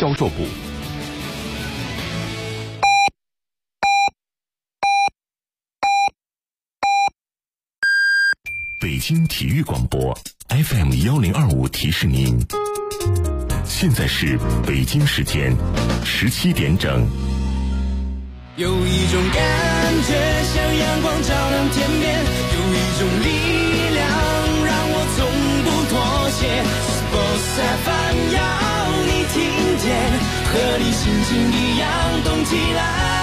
销售部。北京体育广播 FM1025提示您，现在是北京时间17点整。 有一种感觉像阳光照亮天边，有一种力量让我从不妥协。Sports FM 要你听见，和你心情一样动起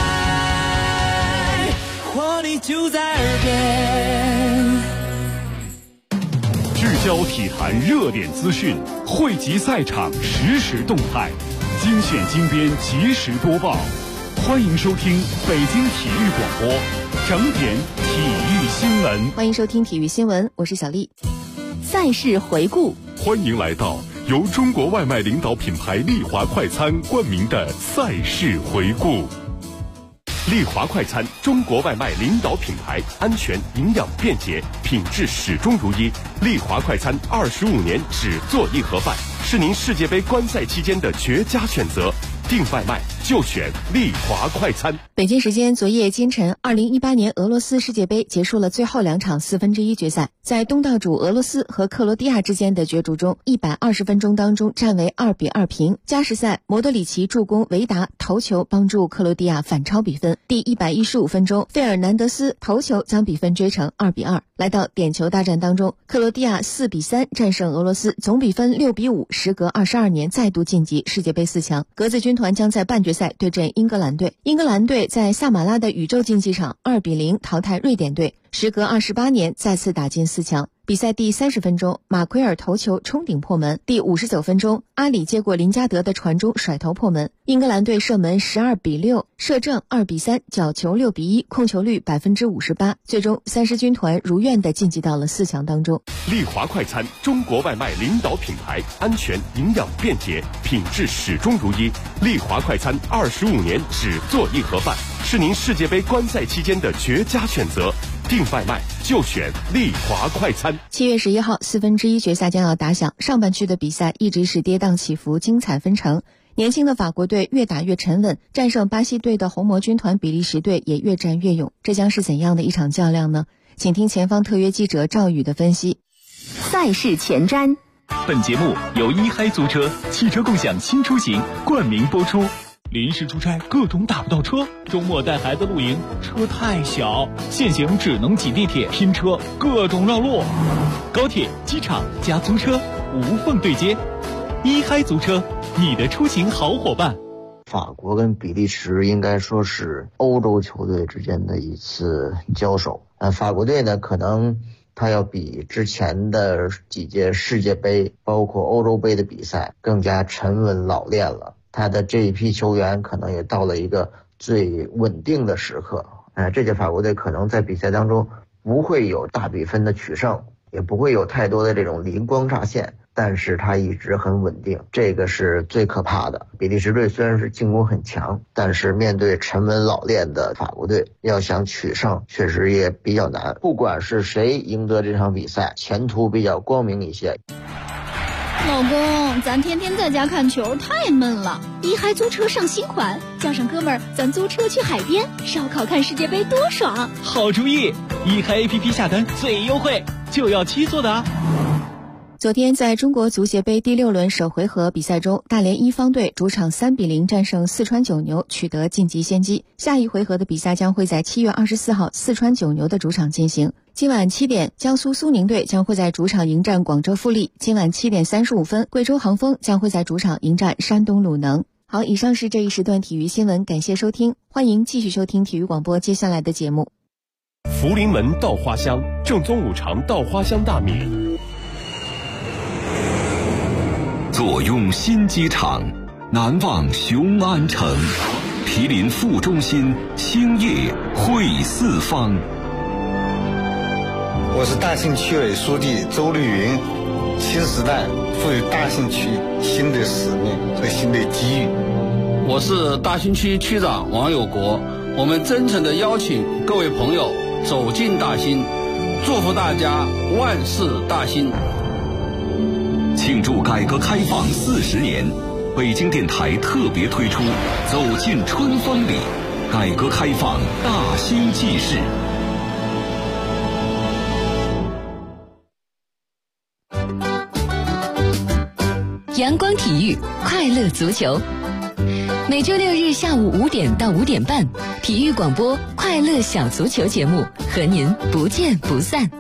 来，活力就在耳边。 聚焦体坛热点资讯，汇集赛场实时动态，精选精编及时播报。欢迎收听北京体育广播整点体育新闻。 欢迎收听体育新闻，我是小丽。赛事回顾， 欢迎来到由中国外卖领导品牌丽华快餐冠名的赛事回顾。丽华快餐，中国外卖领导品牌，安全、营养、便捷，品质始终如一。丽华快餐25年只做一盒饭，是您世界杯观赛期间的绝佳选择。订外卖就选丽华快餐。 北京时间昨夜今晨，2018年俄罗斯世界杯结束了最后2场1/4决赛，在东道主俄罗斯和克罗地亚之间的角逐中，120分钟当中战为2-2平。加时赛，莫德里奇助攻维达头球帮助克罗地亚反超比分。第115分钟，费尔南德斯头球将比分追成2-2。来到点球大战当中，克罗地亚4-3战胜俄罗斯，总比分6-5，时隔22年再度晋级世界杯4强。格子军团将在半决赛对阵英格兰队。英格兰队在萨马拉的宇宙竞技场2-0淘汰瑞典队，时隔28年再次打进4强。比赛第30分钟，马奎尔头球冲顶破门。第59分钟，阿里接过林加德的传中甩头破门。英格兰队射门12-6，射正2-3，角球6-1，控球率58%。最终三狮军团如愿地晋级到了4强当中。 丽华快餐，中国外卖领导品牌，安全、营养、便捷，品质始终如一。丽华快餐25年只做一盒饭，是您世界杯观赛期间的绝佳选择。订外卖就选丽华快餐。 7月11号1/4决赛将要打响，上半区的比赛一直是跌宕起伏，精彩纷呈。年轻的法国队越打越沉稳，战胜巴西队的红魔军团比利时队也越战越勇。这将是怎样的一场较量呢？请听前方特约记者赵宇的分析。 赛事前瞻， 本节目由一嗨租车汽车共享新出行冠名播出。临时出差各种打不到车，周末带孩子露营车太小，现行只能挤地铁拼车，各种绕路。高铁、机场加租车无缝对接，一嗨租车，你的出行好伙伴。 法国跟比利时应该说是欧洲球队之间的一次交手。法国队呢，可能他要比之前的几届世界杯包括欧洲杯的比赛更加沉稳老练了，他的这一批球员可能也到了一个最稳定的时刻。这届法国队可能在比赛当中不会有大比分的取胜，也不会有太多的这种灵光乍现，但是他一直很稳定，这个是最可怕的。比利时队虽然是进攻很强，但是面对沉稳老练的法国队，要想取胜确实也比较难。不管是谁赢得这场比赛，前途比较光明一些。 老公，咱天天在家看球太闷了，一嗨租车上新款，叫上哥们儿，咱租车去海边烧烤看世界杯多爽。 好主意，一嗨 APP 下单最优惠，就要7座的啊。 昨天在中国足协杯第6轮首回合比赛中，大连一方队主场3-0战胜四川九牛，取得晋级先机。下一回合的比赛将会在7月24号四川九牛的主场进行。今晚7点，江苏苏宁队将会在主场迎战广州富力。今晚7点35分，贵州航风将会在主场迎战山东鲁能。好，以上是这一时段体育新闻，感谢收听，欢迎继续收听体育广播接下来的节目。 福临门稻花香，正宗五常稻花香大米。 坐拥新机场，难忘雄安城，毗邻副中心，兴业汇四方。 我是大兴区委书记周绿云。新时代赋予大兴区新的使命和新的机遇。 我是大兴区区长王有国。我们真诚地邀请各位朋友走进大兴，祝福大家万事大兴。 庆祝改革开放40年北京电台特别推出《走进春风里》，改革开放大兴纪事。 阳光体育，快乐足球。每周六日下午5点到5点半，体育广播快乐小足球节目和您不见不散。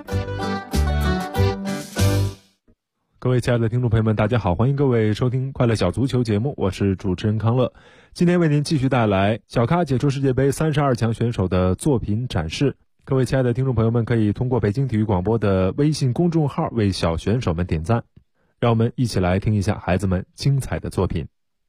各位亲爱的听众朋友们，大家好，欢迎各位收听快乐小足球节目，我是主持人康乐。今天为您继续带来小咖解说世界杯32强选手的作品展示。各位亲爱的听众朋友们，可以通过北京体育广播的微信公众号为小选手们点赞。让我们一起来听一下孩子们精彩的作品。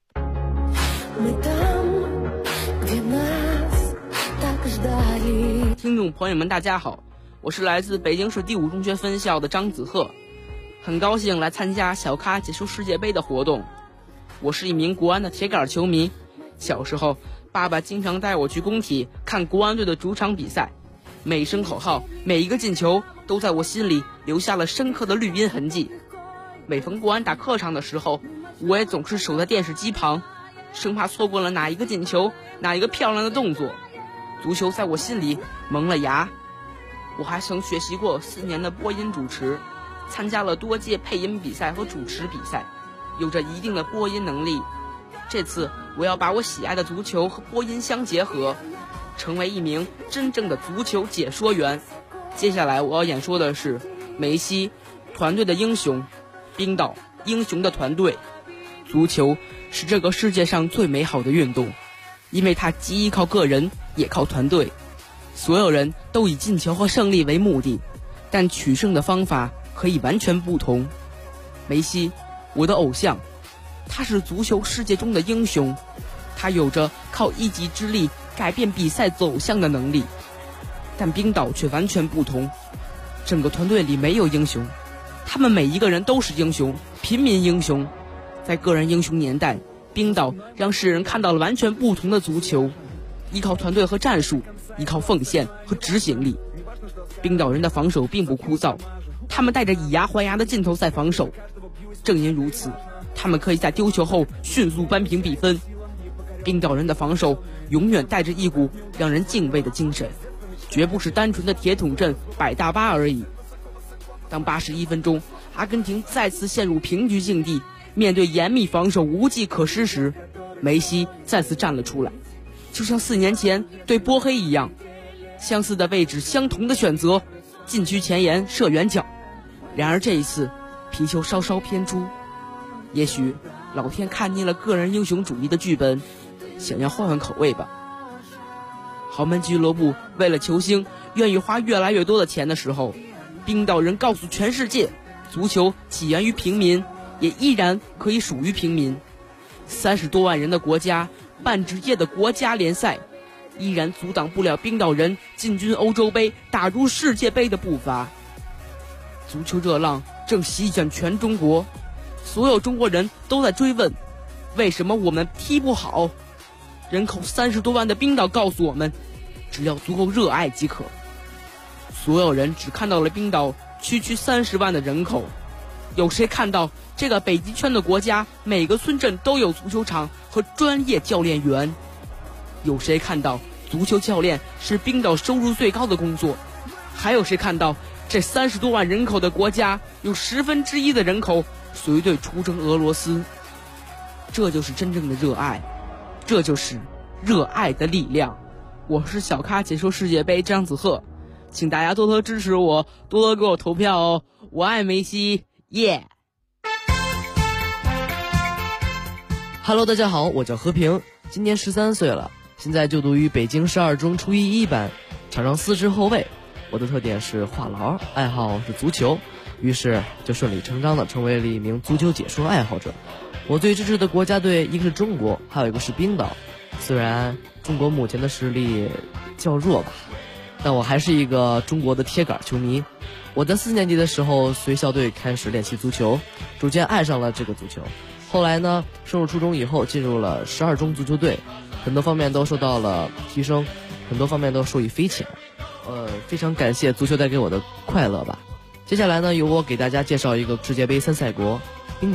听众朋友们大家好，我是来自北京市第5中学分校的张子赫，很高兴来参加小咖解说世界杯的活动。我是一名国安的铁杆球迷，小时候爸爸经常带我去工体看国安队的主场比赛，每声口号每一个进球都在我心里留下了深刻的绿荫痕迹。每逢国安打客场的时候，我也总是守在电视机旁，生怕错过了哪一个进球，哪一个漂亮的动作。足球在我心里萌了芽。我还曾学习过4年的播音主持，参加了多届配音比赛和主持比赛，有着一定的播音能力。这次我要把我喜爱的足球和播音相结合，成为一名真正的足球解说员。接下来我要演说的是梅西，团队的英雄；冰岛，英雄的团队。足球是这个世界上最美好的运动，因为它既依靠个人也靠团队。所有人都以进球和胜利为目的，但取胜的方法可以完全不同。梅西，我的偶像，他是足球世界中的英雄，他有着靠一己之力改变比赛走向的能力。但冰岛却完全不同，整个团队里没有英雄，他们每一个人都是英雄，平民英雄。在个人英雄年代，冰岛让世人看到了完全不同的足球，依靠团队和战术，依靠奉献和执行力。冰岛人的防守并不枯燥，他们带着以牙还牙的劲头在防守。正因如此，他们可以在丢球后迅速扳平比分。冰岛人的防守永远带着一股让人敬畏的精神，绝不是单纯的铁桶阵摆大巴而已。当81分钟，阿根廷再次陷入平局境地，面对严密防守无计可施时，梅西再次站了出来，就像4年前对波黑一样，相似的位置，相同的选择，禁区前沿射远角。然而这一次皮球稍稍偏出，也许老天看腻了个人英雄主义的剧本，想要换换口味吧。豪门俱乐部为了球星愿意花越来越多的钱的时候，冰岛人告诉全世界，足球起源于平民，也依然可以属于平民。30多万人的国家，半职业的国家联赛，依然阻挡不了冰岛人进军欧洲杯、打入世界杯的步伐。足球热浪正席卷全中国，所有中国人都在追问，为什么我们踢不好？人口30多万的冰岛告诉我们，只要足够热爱即可。所有人只看到了冰岛区30万的人口，有谁看到这个北极圈的国家每个村镇都有足球场和专业教练员？有谁看到足球教练是冰岛收入最高的工作？还有谁看到这30多万人口的国家有1/10的人口随队出征俄罗斯？这就是真正的热爱，这就是热爱的力量。我是小咖解说世界杯张子赫，请大家多多支持我，多多给我投票哦！我爱梅西，耶、 Hello， 大家好，我叫和平，今年13岁了，现在就读于北京12中初一1班，场上4支后卫。我的特点是话痨，爱好是足球，于是就顺理成章地成为了一名足球解说爱好者。我最支持的国家队一个是中国，还有一个是冰岛。虽然中国目前的实力较弱吧，但我还是一个中国的铁杆球迷。我在4年级的时候随校队开始练习足球，逐渐爱上了这个足球。后来呢，升入初中以后进入了12中足球队，很多方面都受到了提升，很多方面都受益匪浅。非常感谢足球带给我的快乐吧。接下来呢，由我给大家介绍一个世界杯参赛国冰岛。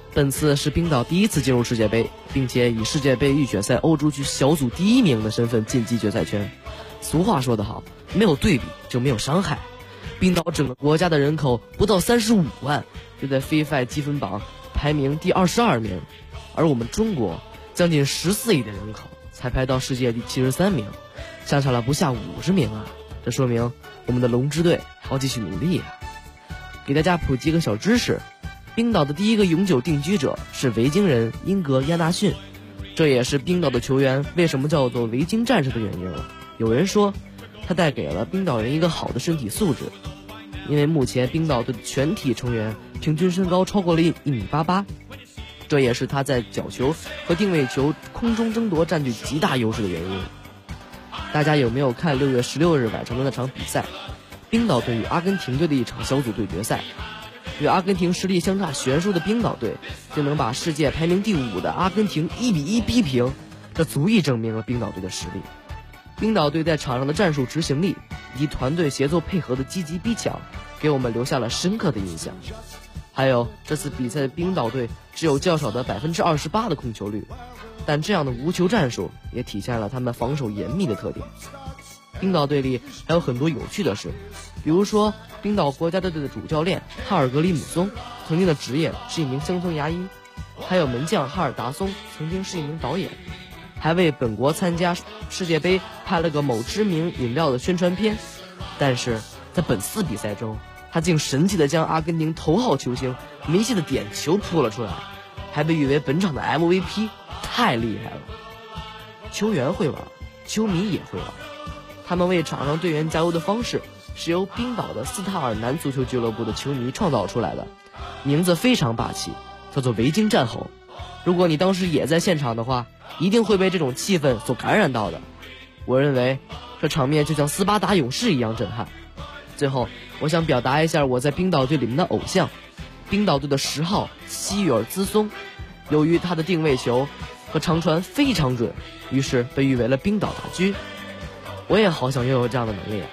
本次是冰岛第一次进入世界杯，并且以世界杯预选赛欧洲区小组第1名的身份晋级决赛圈。俗话说得好，没有对比就没有伤害。冰岛整个国家的人口不到35万，就在 FIFA 积分榜排名第22名，而我们中国将近14亿的人口才排到世界第73名，相差了不下50名啊！这说明我们的龙之队要继续努力啊！给大家普及一个小知识，冰岛的第一个永久定居者是维京人英格亚纳逊，这也是冰岛的球员为什么叫做维京战士的原因了。有人说他带给了冰岛人一个好的身体素质，因为目前冰岛队的全体成员平均身高超过了1.88米，这也是他在角球和定位球空中争夺占据极大优势的原因。大家有没有看6月16日晚上的那场比赛，冰岛队与阿根廷队的一场小组对决赛？与阿根廷实力相差悬殊的冰岛队就能把世界排名第5的阿根廷1-1逼平，这足以证明了冰岛队的实力。冰岛队在场上的战术执行力以及团队协作配合的积极逼抢，给我们留下了深刻的印象。还有这次比赛的冰岛队只有较少的28%的控球率，但这样的无球战术也体现了他们防守严密的特点。冰岛队里还有很多有趣的事，比如说冰岛国家队的主教练哈尔格里姆松曾经的职业是一名乡村牙医，还有门将哈尔达松曾经是一名导演，还为本国参加世界杯拍了个某知名饮料的宣传片。但是在本次比赛中，他竟神奇地将阿根廷头号球星梅西的点球扑了出来，还被誉为本场的 MVP， 太厉害了。球员会玩，球迷也会玩，他们为场上队员加油的方式是由冰岛的斯塔尔南足球俱乐部的球迷创造出来的，名字非常霸气，叫做维京战吼。如果你当时也在现场的话，一定会被这种气氛所感染到的。我认为这场面就像斯巴达勇士一样震撼。最后我想表达一下我在冰岛队里面的偶像，冰岛队的10号希尔兹松，由于他的定位球和长传非常准，于是被誉为了冰岛大狙。我也好想拥有这样的能力啊。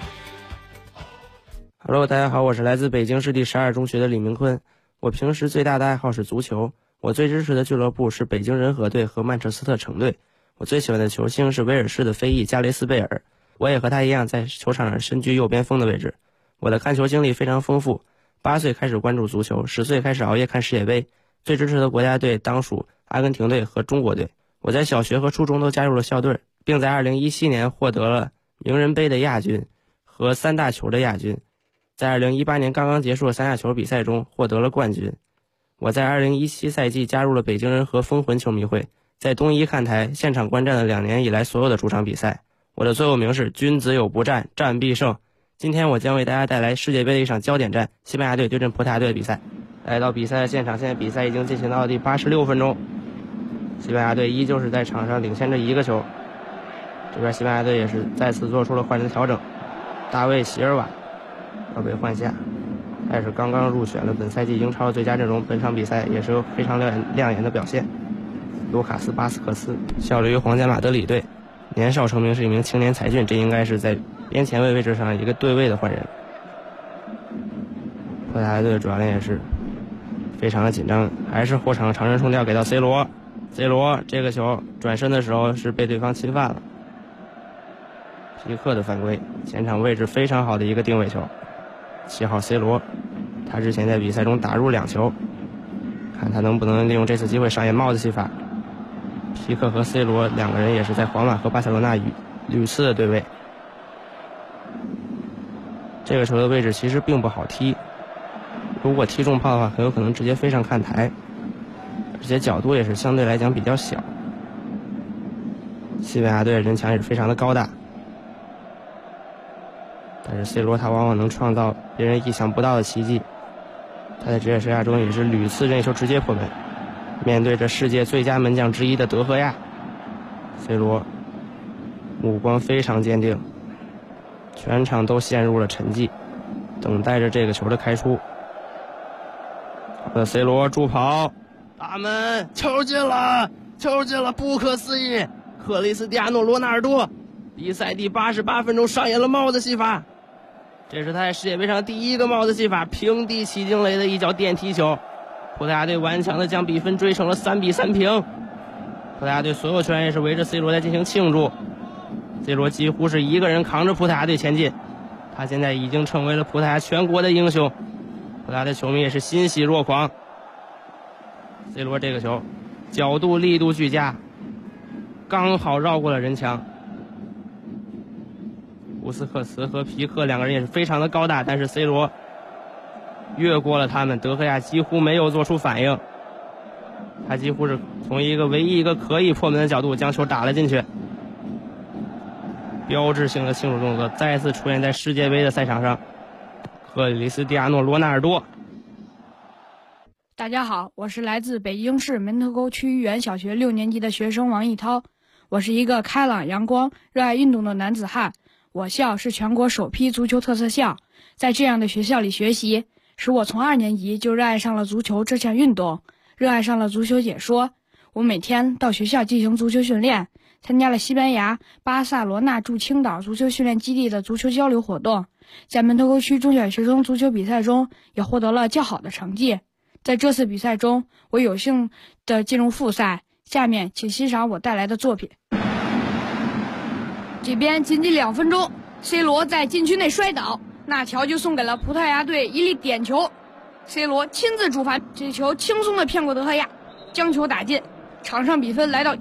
Hello， 大家好，我是来自北京市第12中学的李明坤。我平时最大的爱好是足球，我最支持的俱乐部是北京人和队和曼彻斯特城队。我最喜欢的球星是威尔士的飞翼加雷斯贝尔，我也和他一样在球场上身居右边锋的位置。我的看球经历非常丰富，8岁开始关注足球，10岁开始熬夜看世界杯，最支持的国家队当属阿根廷队和中国队。我在小学和初中都加入了校队，并在2017年获得了名人杯的亚军和3大球的亚军，在2018年刚刚结束的3大球比赛中获得了冠军。我在2017赛季加入了北京人和风魂球迷会，在东一看台现场观战了2年以来所有的主场比赛。我的座右铭是君子有不战，战必胜。今天我将为大家带来世界杯的一场焦点战，西班牙队对阵葡萄牙队的比赛。来到比赛的现场，现在比赛已经进行到了第86分钟，西班牙队依旧是在场上领先着1个球。这边西班牙队也是再次做出了换人调整，大卫席尔瓦要被换下，他也是刚刚入选了本赛季英超最佳阵容，本场比赛也是有非常亮眼的表现。卢卡斯巴斯克斯效力于皇家马德里队，年少成名，是一名青年才俊，这应该是在边前卫位置上一个对位的换人。葡萄牙队的主教练也是非常的紧张，还是后场长传冲吊给到 C 罗这个球转身的时候是被对方侵犯了，皮克的犯规，前场位置非常好的一个定位球。7号 C 罗，他之前在比赛中打入2球，看他能不能利用这次机会上演帽子戏法。皮克和 C 罗2个人也是在皇马和巴塞罗那屡次的对位。这个球的位置其实并不好踢，如果踢中炮的话很有可能直接飞上看台，而且角度也是相对来讲比较小。西班牙队的人墙也是非常的高大，但是 C 罗他往往能创造别人意想不到的奇迹，他在职业生涯中也是屡次任意球直接破门。面对着世界最佳门将之一的德赫亚， C 罗目光非常坚定，全场都陷入了沉寂，等待着这个球的开出。C 罗助跑，大门，球进了，不可思议！克里斯蒂亚诺·罗纳尔多比赛第88分钟上演了帽子戏法，这是他在世界杯上第1个帽子戏法，平地起惊雷的一脚电踢球， 葡萄牙队顽强的将比分追成了3-3平。葡萄牙队所有球员也是围着 C 罗在进行庆祝。C 罗几乎是一个人扛着葡萄牙队前进，他现在已经成为了葡萄牙全国的英雄。葡萄牙的球迷也是欣喜若狂。C 罗这个球角度力度俱佳，刚好绕过了人墙。布斯克茨和皮克两个人也是非常的高大，但是 C 罗越过了他们，德赫亚几乎没有做出反应，他几乎是从唯一一个可以破门的角度将球打了进去。标志性的庆祝动作再次出现在世界杯的赛场上。克里斯蒂亚诺·罗纳尔多。 大家好，我是来自北京市门头沟区豫园小学6年级的学生王一涛。我是一个开朗阳光、热爱运动的男子汉。我校是全国首批足球特色校，在这样的学校里学习，使我从2年级就热爱上了足球这项运动，热爱上了足球解说。我每天到学校进行足球训练，参加了西班牙巴塞罗那驻青岛足球训练基地的足球交流活动，在门头沟区中小学生足球比赛中也获得了较好的成绩。在这次比赛中，我有幸的进入复赛。下面请欣赏我带来的作品。这边仅仅2分钟 ，C 罗在禁区内摔倒，那条就送给了葡萄牙队一粒点球。C 罗亲自主罚，这球轻松的骗过德赫亚，将球打进，场上比分来到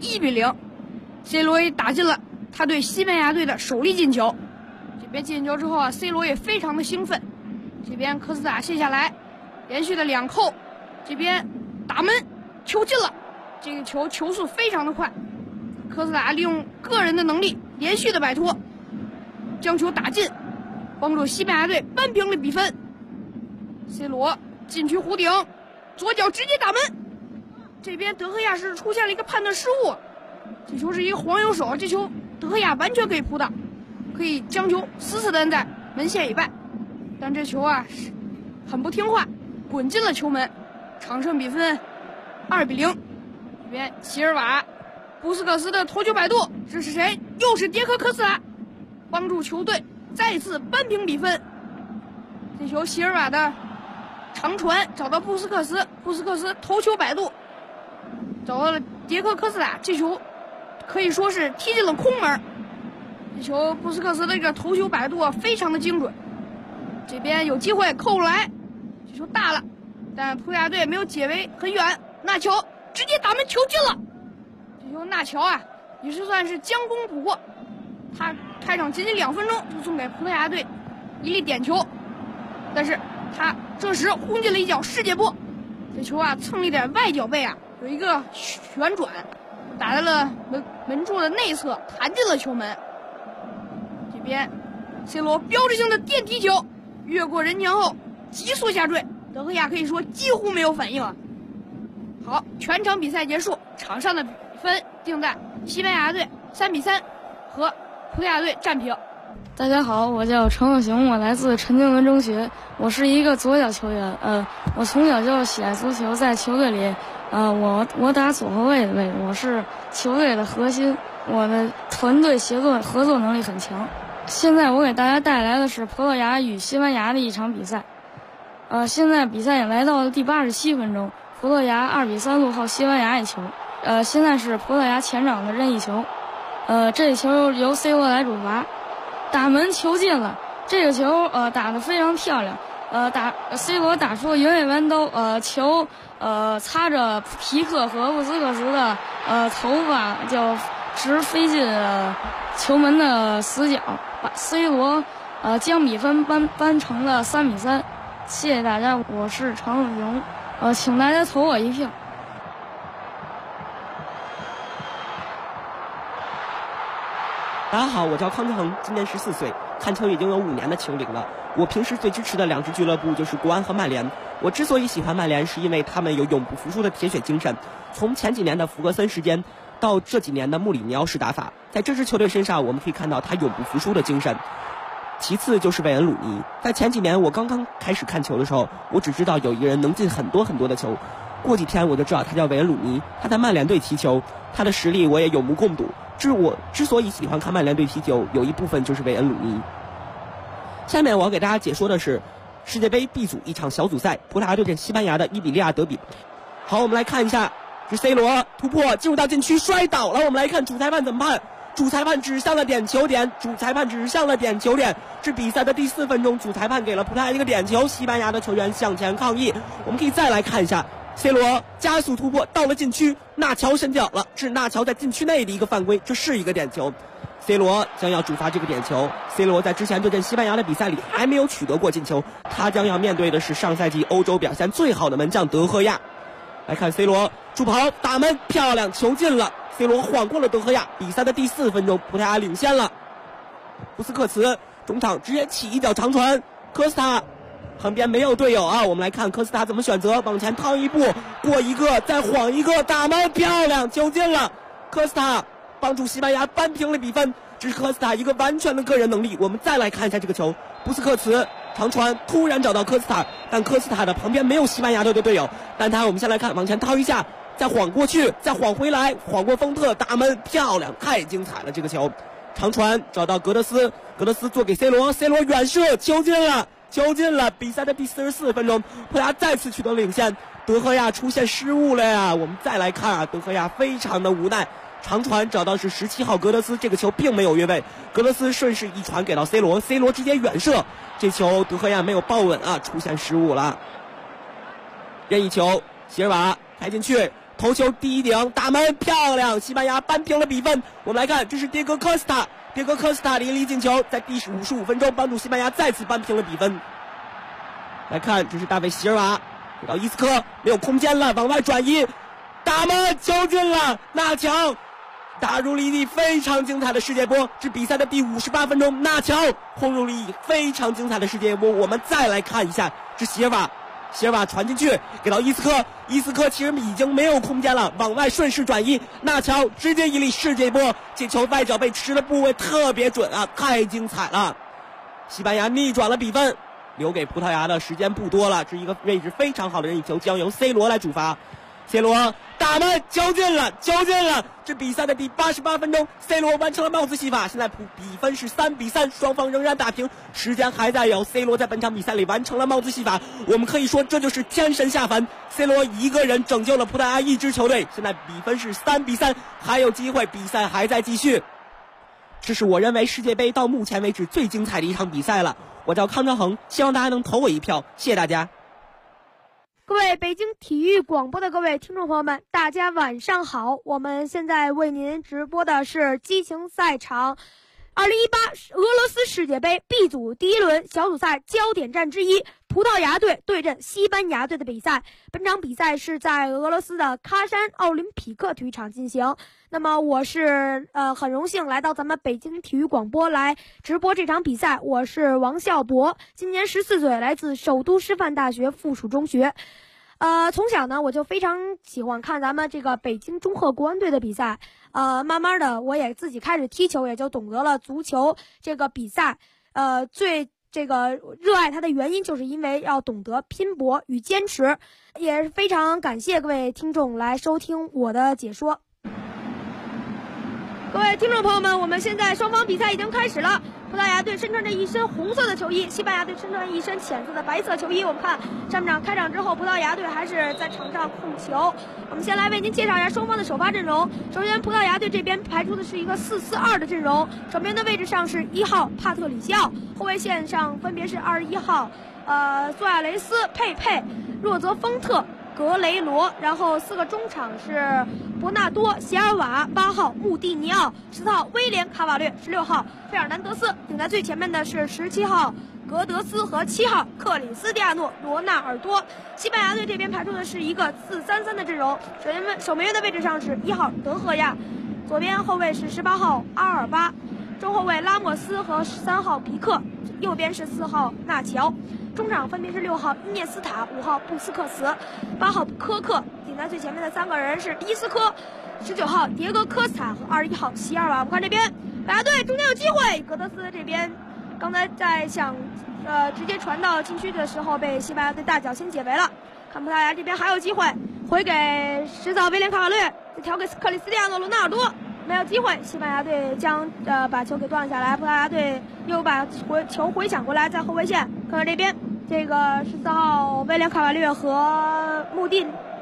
1-0。C 罗也打进了他对西班牙队的首粒进球。这边进球之后，C 罗也非常的兴奋。这边科斯塔卸下来，连续的2扣，这边打门，球进了。这个球速非常的快，科斯塔利用个人的能力连续的摆脱，将球打进，帮助西班牙队扳平了比分。C 罗禁区弧顶，左脚直接打门。这边德赫亚是出现了一个判断失误，这球是一个黄油手，这球德赫亚完全可以扑倒，可以将球死死的摁在门线以外，但这球是很不听话，滚进了球门，场上比分2-0。这边席尔瓦、布斯克斯的头球摆渡，这是谁？又是迭科科斯塔，帮助球队再次扳平比分。这球席尔瓦的长传找到布斯克斯，布斯克斯头球摆渡找到了迭科科斯塔，这球可以说是踢进了空门。这球布斯克斯的这个头球摆渡非常的精准，这边有机会扣来，这球大了，但葡萄牙队没有解围很远，纳乔直接打门，球进了。这球纳乔也是算是将功补过，他开场仅仅2分钟就送给葡萄牙队一粒点球，但是他这时轰进了一脚世界波，这球蹭了一点外脚背有一个旋转，打在了门柱的内侧，弹进了球门。这边 C 罗标志性的电梯球，越过人墙后急速下坠，德赫亚可以说几乎没有反应好，全场比赛结束，场上的比分定在西班牙队3-3和葡萄牙队战平。 大家好，我叫陈鹤雄，我来自陈经纶中学，我是一个左脚球员。我从小就喜爱足球，在球队里，我打左后卫的位置，我是球队的核心，我的团队合作能力很强。现在我给大家带来的是葡萄牙与西班牙的一场比赛。现在比赛也来到了第87分钟。葡萄牙2-3落后西班牙一球，现在是葡萄牙前场的任意球，这球由 C 罗来主罚，打门球进了，这个球打得非常漂亮，C 罗打出原野弯刀，球擦着皮克和布斯克斯的头发，就直飞进球门的死角，把 C 罗将比分扳成了3-3。谢谢大家，我是常永雄。请大家投我一票。 大家好，我叫康志恒，今年14岁，看球已经有5年的球龄了。我平时最支持的2支俱乐部就是国安和曼联。我之所以喜欢曼联，是因为他们有永不服输的铁血精神。从前几年的弗格森时间，到这几年的穆里尼奥式打法，在这支球队身上，我们可以看到他永不服输的精神。其次就是韦恩鲁尼，在前几年我刚刚开始看球的时候，我只知道有一个人能进很多很多的球，过几天我就知道他叫韦恩鲁尼，他在曼联队踢球，他的实力我也有目共睹。我之所以喜欢看曼联队踢球，有一部分就是韦恩鲁尼。下面我要给大家解说的是世界杯 B 组一场小组赛，葡萄牙对阵西班牙的伊比利亚德比。 好，我们来看一下，是 C 罗突破进入到禁区摔倒了。我们来看主裁判怎么判。主裁判指向了点球点，是比赛的第4分钟，主裁判给了葡萄牙一个点球，西班牙的球员向前抗议。我们可以再来看一下 C 罗加速突破到了禁区，纳乔伸脚了，是纳乔在禁区内的一个犯规，这是一个点球。C 罗将要主罚这个点球。C 罗在之前对阵西班牙的比赛里还没有取得过进球，他将要面对的是上赛季欧洲表现最好的门将德赫亚。来看 C 罗助跑打门，漂亮，球进了。C 罗晃过了德赫亚，比赛的第4分钟，葡萄牙领先了。布斯克茨中场直接起一脚长传，科斯塔旁边没有队友啊，我们来看科斯塔怎么选择，往前趟一步，过一个，再晃一个，打门，漂亮，球进了。科斯塔帮助西班牙扳平了比分，这是科斯塔一个完全的个人能力。我们再来看一下这个球，布斯克茨长传突然找到科斯塔，但科斯塔的旁边没有西班牙队的队友，但他我们先来看，往前掏一下，再晃过去，再晃回来，晃过丰特，打门，漂亮，太精彩了这个球。长传找到格德斯做给 C 罗远射，球进了。比赛的第44分钟，葡萄牙再次取得领先，德赫亚出现失误了呀。我们再来看啊，德赫亚非常的无奈，长传找到是17号格德斯，这个球并没有越位，格德斯顺势一传给到 C 罗直接远射，这球德赫亚没有抱稳啊，出现失误了。任意球，席尔瓦开进去，头球第一顶打门，漂亮，西班牙扳平了比分。我们来看，这是迭戈科斯塔淋漓进球，在第55分钟帮助西班牙再次扳平了比分。来看，这是大卫席尔瓦给到伊斯科，没有空间了，往外转移，打门，球进了，纳乔打入了一记非常精彩的世界波，是比赛的第58分钟，纳乔轰入了一非常精彩的世界波。我们再来看一下，是席尔瓦传进去给到伊斯科其实已经没有空间了，往外顺势转移，纳乔直接一粒世界波，这球外脚背持的部位特别准啊，太精彩了。西班牙逆转了比分，留给葡萄牙的时间不多了，这一个位置非常好的任意球将由 C 罗来主罚。C 罗打门，球进了，这比赛的第88分钟 ，C 罗完成了帽子戏法，现在比分是3-3，双方仍然打平，时间还在有。C 罗在本场比赛里完成了帽子戏法，我们可以说这就是天神下凡。C 罗一个人拯救了葡萄牙一支球队，现在比分是3-3，还有机会，比赛还在继续。这是我认为世界杯到目前为止最精彩的一场比赛了。我叫康章恒，希望大家能投我一票，谢谢大家。 各位北京体育广播的各位听众朋友们，大家晚上好！我们现在为您直播的是激情赛场2018俄罗斯世界杯 B 组第一轮小组赛焦点战之一，葡萄牙队对阵西班牙队的比赛。本场比赛是在俄罗斯的喀山奥林匹克体育场进行。那么我是很荣幸来到咱们北京体育广播来直播这场比赛。我是王孝博，今年14岁，来自首都师范大学附属中学。从小呢我就非常喜欢看咱们这个北京中赫国安队的比赛。慢慢的我也自己开始踢球，也就懂得了足球这个比赛。最这个热爱它的原因就是因为要懂得拼搏与坚持。也非常感谢各位听众来收听我的解说。各位听众朋友们，我们现在双方比赛已经开始了。葡萄牙队身穿着一身红色的球衣，西班牙队身穿一身浅色的白色球衣。我们看上半场开场之后，葡萄牙队还是在场上控球。我们先来为您介绍一下双方的首发阵容。首先，葡萄牙队这边排出的是一个4-4-2的阵容，守门员的位置上是1号帕特里西奥，后卫线上分别是21号苏亚雷斯、佩佩、若泽丰特、格雷罗，然后4个中场是伯纳多、席尔瓦、8号穆蒂尼奥、10号威廉卡瓦略、16号费尔南德斯。顶在最前面的是17号格德斯和7号克里斯蒂亚诺·罗纳尔多。西班牙队这边排出的是一个4-3-3的阵容，守门员的位置上是1号德赫亚，左边后卫是18号阿尔巴，中后卫拉莫斯和13号皮克，右边是4号纳乔。中场分别是6号伊涅斯塔、5号布斯克茨、8号科克。顶在最前面的3个人是伊斯科、19号迭戈科斯塔和21号席尔瓦。我们看这边，葡萄牙队中间有机会，格德斯这边刚才在想直接传到禁区的时候被西班牙队大脚先解围了。看葡萄牙这边还有机会，回给10号威廉卡瓦略，再调给克里斯蒂亚诺·罗纳尔多，没有机会，西班牙队将把球给断下来。葡萄牙队又把球回抢过来，在后卫线看看这边，这个14号威廉卡瓦略和穆蒂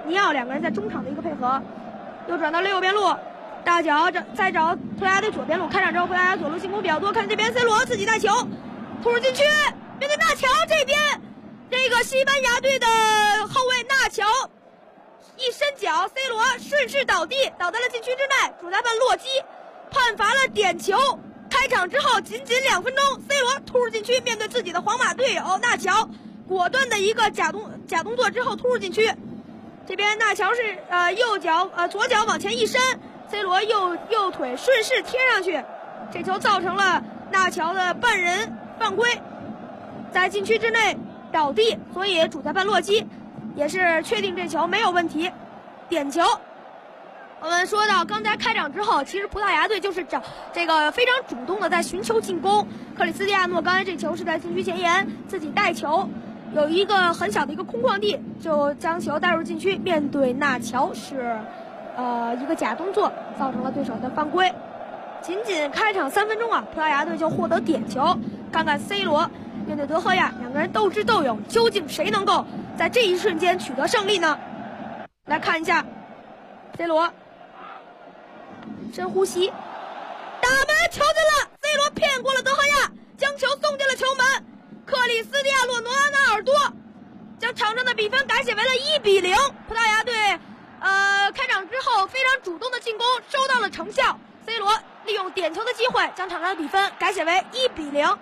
尼奥两个人在中场的一个配合，又转到了右边路，大脚再找葡萄牙队左边路，开场之后葡萄牙左路进攻比较多，看这边 C 罗自己带球突入禁区，面对纳乔这边，这个西班牙队的后卫纳乔一伸脚 ，C 罗顺势倒地，倒在了禁区之内，主裁判洛基判罚了点球。开场之后仅仅2分钟 ，C 罗突入禁区，面对自己的皇马队友纳乔，果断的一个假动作之后突入禁区。这边纳乔是左脚往前一伸 ，C 罗右腿顺势贴上去，这球造成了纳乔的半人犯规，在禁区之内倒地，所以主裁判洛基也是确定这球没有问题，点球。我们说到刚才开场之后，其实葡萄牙队就是这个非常主动的在寻求进攻。克里斯蒂亚诺刚才这球是在禁区前沿自己带球，有一个很小的一个空旷地，就将球带入禁区，面对纳乔是一个假动作，造成了对手的犯规。仅仅开场3分钟啊，葡萄牙队就获得点球。看看 C 罗面对德赫亚，两个人斗智斗勇，究竟谁能够在这一瞬间取得胜利呢？来看一下 C 罗深呼吸，打门球进了 ，C 罗骗过了德赫亚，将球送进了球门。克里斯蒂亚诺·罗纳尔多将场上的比分改写为了1-0。葡萄牙队开场之后非常主动的进攻收到了成效 ，C 罗利用点球的机会将场上的比分改写为1-0。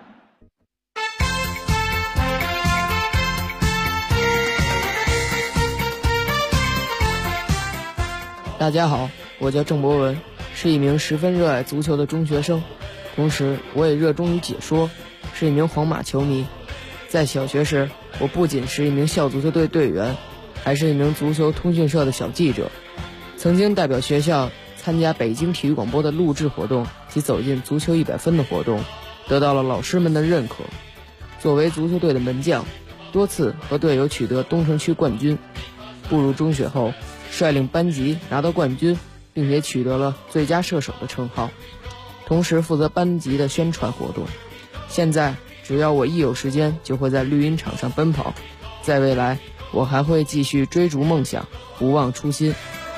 大家好，我叫郑博文，是一名十分热爱足球的中学生，同时我也热衷于解说，是一名皇马球迷。在小学时，我不仅是一名校足球队队员，还是一名足球通讯社的小记者，曾经代表学校参加北京体育广播的录制活动及走进足球100分的活动，得到了老师们的认可。作为足球队的门将，多次和队友取得东城区冠军。步入中学后，率领班级拿到冠军，并且取得了最佳射手的称号，同时负责班级的宣传活动。现在只要我一有时间，就会在绿茵场上奔跑。在未来，我还会继续追逐梦想，不忘初心。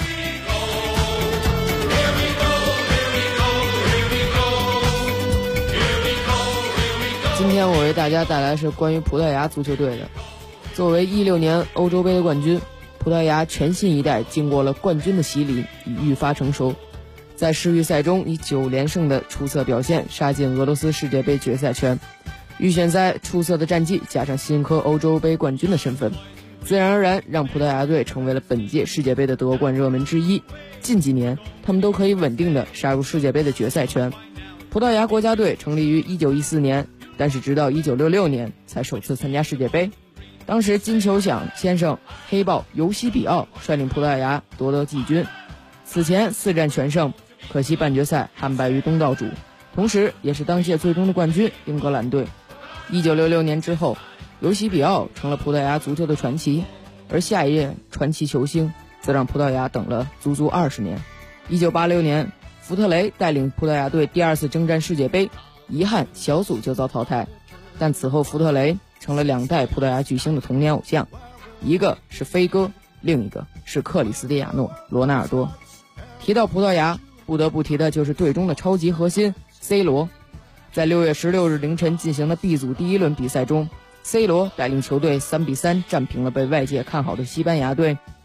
今天我为大家带来是关于葡萄牙足球队的。作为16年欧洲杯的冠军，葡萄牙全新一代经过了冠军的洗礼，已愈发成熟。在世预赛中以9连胜的出色表现杀进俄罗斯世界杯决赛圈，预选赛出色的战绩加上新科欧洲杯冠军的身份，自然而然让葡萄牙队成为了本届世界杯的夺冠热门之一。近几年他们都可以稳定地杀入世界杯的决赛圈。葡萄牙国家队成立于1914年，但是直到1966年才首次参加世界杯。当时金球奖先生黑豹尤西比奥率领葡萄牙夺得季军，此前4战全胜，可惜半决赛憾败于东道主，同时也是当届最终的冠军英格兰队。1966年之后，尤西比奥成了葡萄牙足球的传奇，而下一任传奇球星则让葡萄牙等了足足20年。1986年，福特雷带领葡萄牙队第2次征战世界杯，遗憾小组就遭淘汰，但此后福特雷成了2代葡萄牙巨星的童年偶像，一个是飞哥，另一个是克里斯蒂亚诺·罗纳尔多。提到葡萄牙，不得不提的就是队中的超级核心 C 罗。在6月16日凌晨进行的 B 组第1轮比赛中， C 罗带领球队3-3战平了被外界看好的西班牙队，